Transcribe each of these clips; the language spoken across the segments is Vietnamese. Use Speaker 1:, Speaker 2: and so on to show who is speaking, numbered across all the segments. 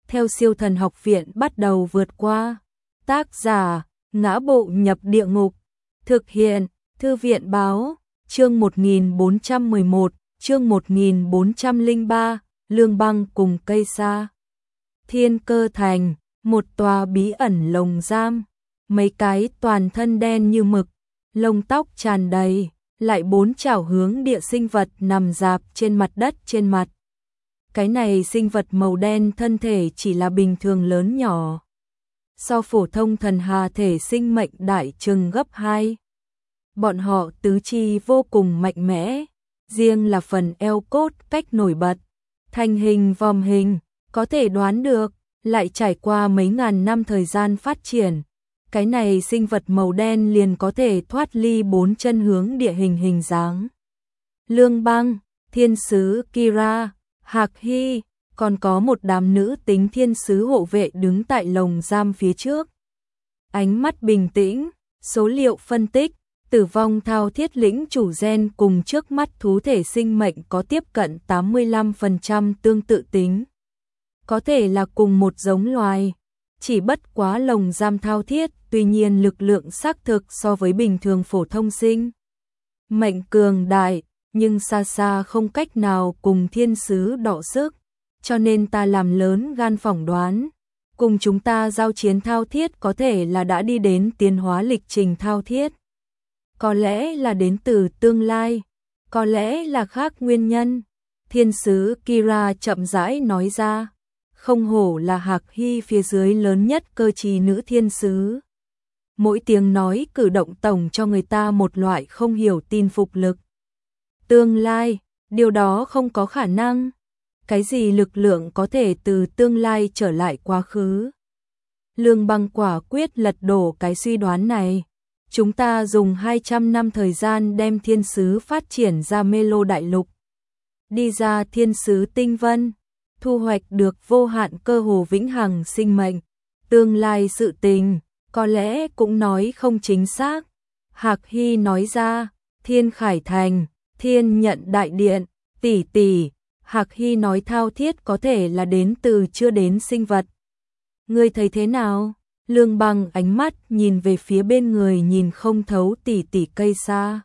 Speaker 1: theo Siêu Thần Học Viện bắt đầu vượt qua. Tác giả: Ngã Bộ Nhập Địa Ngục. Thực hiện: Thư viện báo. Chương 1411, chương 1403, Lương Băng cùng Cây Sa. Thiên Cơ Thành, một tòa bí ẩn lồng giam, mấy cái toàn thân đen như mực, lông tóc tràn đầy, lại 4 chảo hướng địa sinh vật nằm rạp trên mặt đất trên mặt. Cái này sinh vật màu đen thân thể chỉ là bình thường lớn nhỏ, so phổ thông thần hà thể sinh mệnh đại chừng gấp 2. Bọn họ tứ chi vô cùng mạnh mẽ, riêng là phần eo cốt cách nổi bật, thành hình vòm hình, có thể đoán được, lại trải qua mấy ngàn năm thời gian phát triển. Cái này sinh vật màu đen liền có thể thoát ly 4 chân hướng địa hình hình dáng. Lương Băng, thiên sứ Kira, Hạc Hy, còn có một đám nữ tính thiên sứ hộ vệ đứng tại lồng giam phía trước. Ánh mắt bình tĩnh, số liệu phân tích, tử vong thao thiết lĩnh chủ gen cùng trước mắt thú thể sinh mệnh có tiếp cận 85% tương tự tính. Có thể là cùng một giống loài, chỉ bất quá lồng giam thao thiết, tuy nhiên lực lượng xác thực so với bình thường phổ thông sinh mệnh cường đại, nhưng xa xa không cách nào cùng thiên sứ đọ sức, cho nên ta làm lớn gan phỏng đoán, cùng chúng ta giao chiến thao thiết có thể là đã đi đến tiến hóa lịch trình thao thiết. Có lẽ là đến từ tương lai, có lẽ là khác nguyên nhân. Thiên sứ Kira chậm rãi nói ra, không hổ là Hạc Hy phía dưới lớn nhất cơ trí nữ thiên sứ. Mỗi tiếng nói cử động tổng cho người ta một loại không hiểu tin phục lực. Tương lai, điều đó không có khả năng. Cái gì lực lượng có thể từ tương lai trở lại quá khứ? Lương Băng quả quyết lật đổ cái suy đoán này. Chúng ta dùng 200 năm thời gian đem thiên sứ phát triển ra mê lô đại lục, đi ra thiên sứ tinh vân, thu hoạch được vô hạn cơ hồ vĩnh hằng sinh mệnh. Tương lai sự tình, có lẽ cũng nói không chính xác. Hạc Hy nói ra, Thiên Khải Thành, Thiên Nhận Đại Điện, tỷ tỷ. Hạc Hy nói thao thiết có thể là đến từ chưa đến sinh vật. Ngươi thấy thế nào? Lương Băng ánh mắt nhìn về phía bên người nhìn không thấu tỷ tỷ Cây Sa.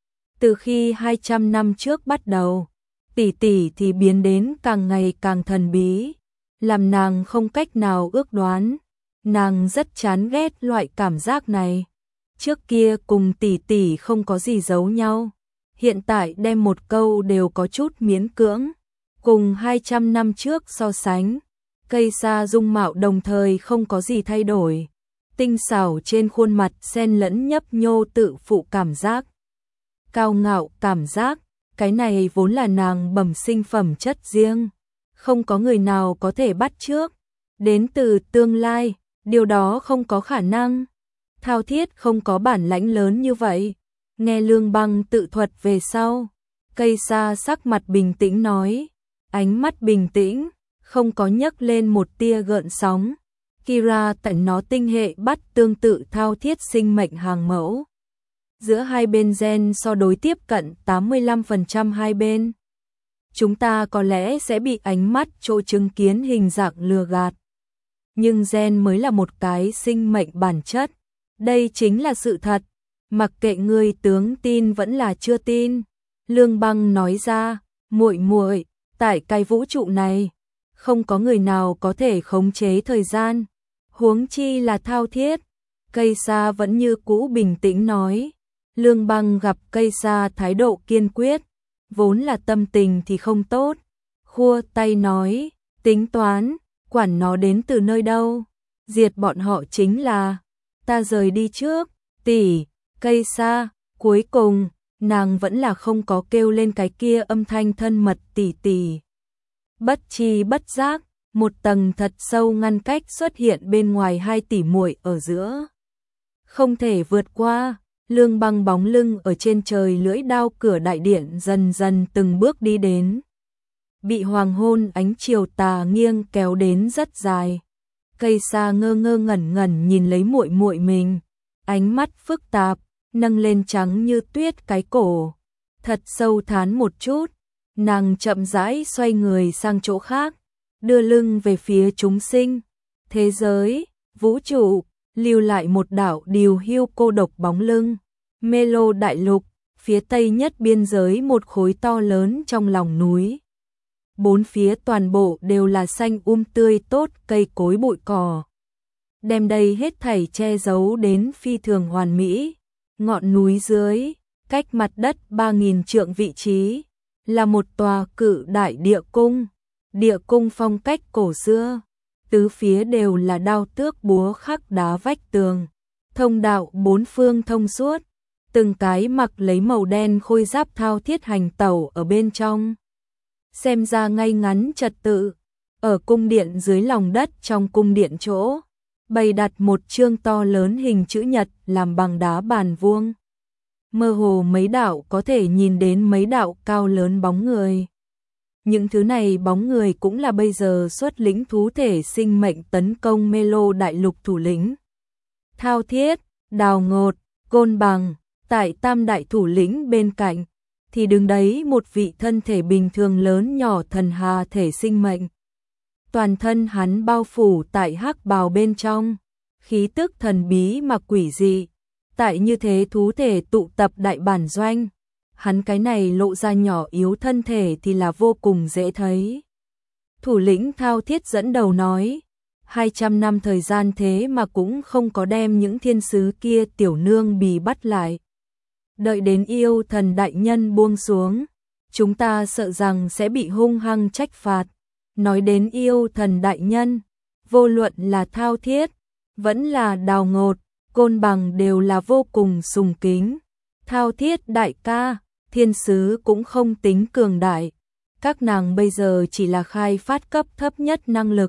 Speaker 1: Từ khi 200 năm trước bắt đầu, tỷ tỷ thì biến đến càng ngày càng thần bí, làm nàng không cách nào ước đoán. Nàng rất chán ghét loại cảm giác này. Trước kia cùng tỷ tỷ không có gì giấu nhau, hiện tại đem một câu đều có chút miễn cưỡng. Cùng 200 năm trước so sánh, Cây Sa dung mạo đồng thời không có gì thay đổi. Tinh xảo trên khuôn mặt xen lẫn nhấp nhô tự phụ cảm giác, cao ngạo cảm giác, cái này vốn là nàng bẩm sinh phẩm chất riêng, không có người nào có thể bắt chước. Đến từ tương lai, điều đó không có khả năng. Thao thiết không có bản lãnh lớn như vậy. Nghe Lương Băng tự thuật về sau, Cây Sa sắc mặt bình tĩnh nói, ánh mắt bình tĩnh, không có nhấc lên một tia gợn sóng. Kira tại nó tinh hệ bắt tương tự thao thiết sinh mệnh hàng mẫu. Giữa hai bên gen so đối tiếp cận 85% hai bên. Chúng ta có lẽ sẽ bị ánh mắt chỗ chứng kiến hình dạng lừa gạt. Nhưng gen mới là một cái sinh mệnh bản chất. Đây chính là sự thật. Mặc kệ ngươi tướng tin vẫn là chưa tin. Lương Băng nói ra, muội muội, tại cái vũ trụ này, không có người nào có thể khống chế thời gian. Huống chi là thao thiết. Cây Sa vẫn như cũ bình tĩnh nói. Lương Băng gặp Cây Sa thái độ kiên quyết, vốn là tâm tình thì không tốt. Khua tay nói, tính toán, quản nó đến từ nơi đâu. Diệt bọn họ chính là, ta rời đi trước, tỷ. Cây Sa, cuối cùng, nàng vẫn là không có kêu lên cái kia âm thanh thân mật tỷ tỷ. Bất chi bất giác, một tầng thật sâu ngăn cách xuất hiện bên ngoài hai tỷ muội ở giữa. Không thể vượt qua, Lương Băng bóng lưng ở trên trời lưỡi đao cửa đại điện dần dần từng bước đi đến. Bị hoàng hôn ánh chiều tà nghiêng kéo đến rất dài. Cây Sa ngơ ngơ ngẩn ngẩn nhìn lấy muội muội mình, ánh mắt phức tạp, nâng lên trắng như tuyết cái cổ. Thật sâu thán một chút, nàng chậm rãi xoay người sang chỗ khác. đưa lưng về phía chúng sinh, thế giới, vũ trụ, lưu lại một đảo điều hưu cô độc bóng lưng. Melo đại lục, phía tây nhất biên giới một khối to lớn trong lòng núi. Bốn phía toàn bộ đều là xanh tươi tốt, cây cối bụi cỏ. Đem đây hết thảy che giấu đến phi thường hoàn mỹ. Ngọn núi dưới, cách mặt đất 3.000 trượng vị trí, là một tòa cự đại địa cung. Địa cung phong cách cổ xưa, tứ phía đều là đao tước búa khắc đá vách tường. Thông đạo bốn phương thông suốt, từng cái mặc lấy màu đen khôi giáp thao thiết hành tẩu ở bên trong. Xem ra ngay ngắn trật tự. Ở cung điện dưới lòng đất trong cung điện chỗ, bày đặt một chương to lớn hình chữ nhật làm bằng đá bàn vuông. Mơ hồ mấy đạo có thể nhìn đến mấy đạo cao lớn bóng người. Những thứ này bóng người cũng là bây giờ xuất lĩnh thú thể sinh mệnh tấn công Melo đại lục thủ lĩnh. Thao thiết, đào ngột, côn bằng, tại tam đại thủ lĩnh bên cạnh, thì đứng đấy một vị thân thể bình thường lớn nhỏ thần hà thể sinh mệnh. Toàn thân hắn bao phủ tại hắc bào bên trong, khí tức thần bí mà quỷ dị. Tại như thế thú thể tụ tập đại bản doanh, hắn cái này lộ ra nhỏ yếu thân thể thì là vô cùng dễ thấy. Thủ lĩnh Thao Thiết dẫn đầu nói, 200 năm thời gian thế mà cũng không có đem những thiên sứ kia tiểu nương bì bắt lại. Đợi đến yêu thần đại nhân buông xuống, chúng ta sợ rằng sẽ bị hung hăng trách phạt. Nói đến yêu thần đại nhân, vô luận là Thao Thiết, vẫn là đào ngột, côn bằng đều là vô cùng sùng kính. Thao Thiết đại ca, thiên sứ cũng không tính cường đại. Các nàng bây giờ chỉ là khai phát cấp thấp nhất năng lực.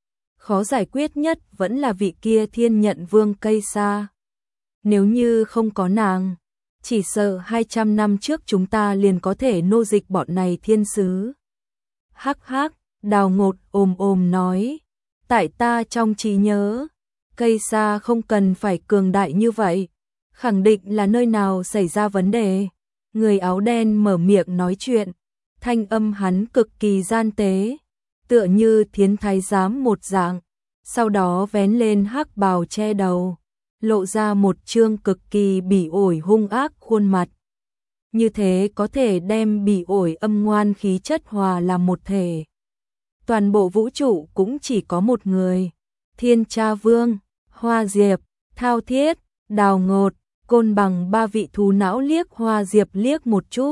Speaker 1: Khó giải quyết nhất vẫn là vị kia thiên nhận vương cây sa. Nếu như không có nàng, chỉ sợ 200 năm trước chúng ta liền có thể nô dịch bọn này thiên sứ. Hắc hắc, đào ngột ồm nói, tại ta trong trí nhớ, cây sa không cần phải cường đại như vậy, khẳng định là nơi nào xảy ra vấn đề. Người áo đen mở miệng nói chuyện, thanh âm hắn cực kỳ gian tế, tựa như thiến thái giám một dạng, sau đó vén lên hắc bào che đầu, lộ ra một trương cực kỳ bỉ ổi hung ác khuôn mặt. Như thế có thể đem bỉ ổi âm ngoan khí chất hòa làm một thể. Toàn bộ vũ trụ cũng chỉ có một người, Thiên Cha Vương, Hoa Diệp, Thao Thiết, Đào Ngột, Côn Bằng, ba vị thú não liếc Hoa Diệp liếc một chút.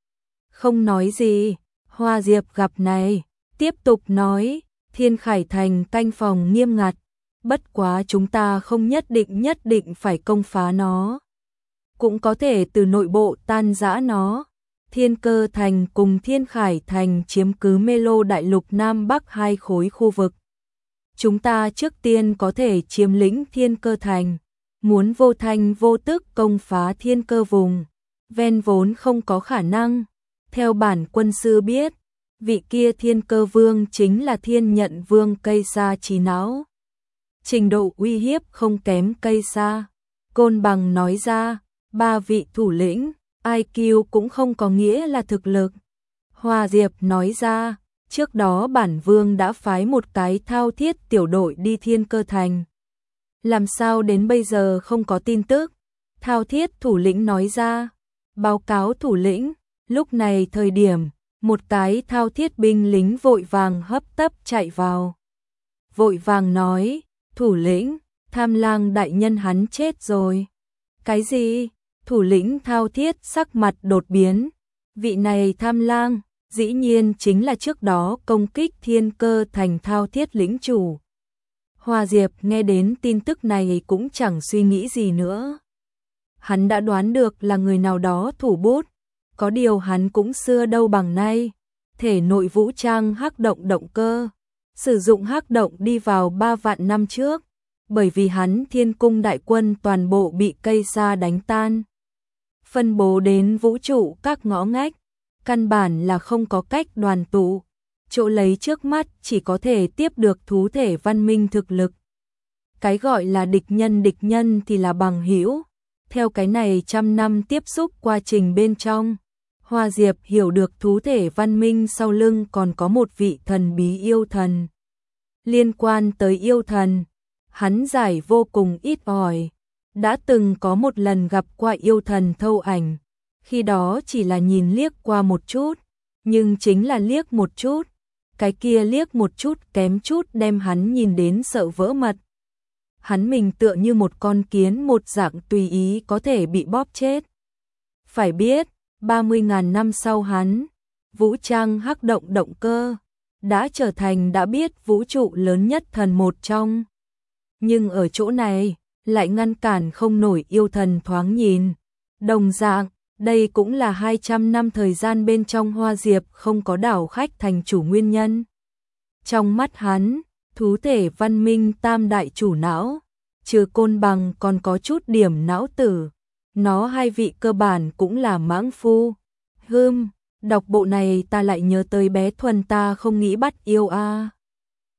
Speaker 1: Không nói gì, Hoa Diệp gặp này, tiếp tục nói, Thiên Khải Thành canh phòng nghiêm ngặt, bất quá chúng ta không nhất định phải công phá nó. Cũng có thể từ nội bộ tan rã nó. Thiên Cơ Thành cùng Thiên Khải Thành chiếm cứ Melo đại lục Nam Bắc hai khối khu vực. Chúng ta trước tiên có thể chiếm lĩnh Thiên Cơ Thành, muốn vô thanh vô tức công phá Thiên Cơ vùng, ven vốn không có khả năng. Theo bản quân sư biết, vị kia Thiên Cơ Vương chính là Thiên Nhận Vương cây sa trí não. Trình độ uy hiếp không kém cây sa. Côn Bằng nói ra, ba vị thủ lĩnh, IQ cũng không có nghĩa là thực lực. Hoa Diệp nói ra, trước đó bản vương đã phái một cái Thao Thiết tiểu đội đi Thiên Cơ Thành. Làm sao đến bây giờ không có tin tức? Thao Thiết thủ lĩnh nói ra, báo cáo thủ lĩnh, lúc này thời điểm, một cái Thao Thiết binh lính vội vàng hấp tấp chạy vào. Vội vàng nói, thủ lĩnh, Tham Lang đại nhân hắn chết rồi. Cái gì? Thủ lĩnh Thao Thiết sắc mặt đột biến. Vị này Tham Lang, dĩ nhiên chính là trước đó công kích Thiên Cơ Thành Thao Thiết lĩnh chủ. Hoa Diệp nghe đến tin tức này cũng chẳng suy nghĩ gì nữa. Hắn đã đoán được là người nào đó thủ bút, có điều hắn cũng xưa đâu bằng nay. Thể nội vũ trang hắc động động cơ, sử dụng hắc động đi vào 3 vạn năm trước, bởi vì hắn Thiên Cung đại quân toàn bộ bị cây sa đánh tan. Phân bố đến vũ trụ các ngõ ngách, căn bản là không có cách đoàn tụ, chỗ lấy trước mắt chỉ có thể tiếp được thú thể văn minh thực lực. Cái gọi là địch nhân thì là bằng hữu. Theo cái này trăm năm tiếp xúc quá trình bên trong, Hoa Diệp hiểu được thú thể văn minh sau lưng còn có một vị thần bí yêu thần. Liên quan tới yêu thần, hắn giải vô cùng ít ỏi. Đã từng có một lần gặp qua yêu thần thâu ảnh, khi đó chỉ là nhìn liếc qua một chút, nhưng chính là liếc một chút, cái kia liếc một chút kém chút đem hắn nhìn đến sợ vỡ mật. Hắn mình tựa như một con kiến một dạng tùy ý có thể bị bóp chết. Phải biết, 30.000 năm sau hắn, vũ trang hắc động cơ, đã trở thành đã biết vũ trụ lớn nhất thần một trong. Nhưng ở chỗ này, lại ngăn cản không nổi yêu thần thoáng nhìn. Đồng dạng, đây cũng là 200 năm thời gian bên trong Hoa Diệp không có đảo khách thành chủ nguyên nhân. Trong mắt hắn, thú thể văn minh tam đại chủ não, trừ côn bằng còn có chút điểm não tử. Nó hai vị cơ bản cũng là mãng phu. Đọc bộ này ta lại nhớ tới bé Thuần ta không nghĩ bắt yêu a.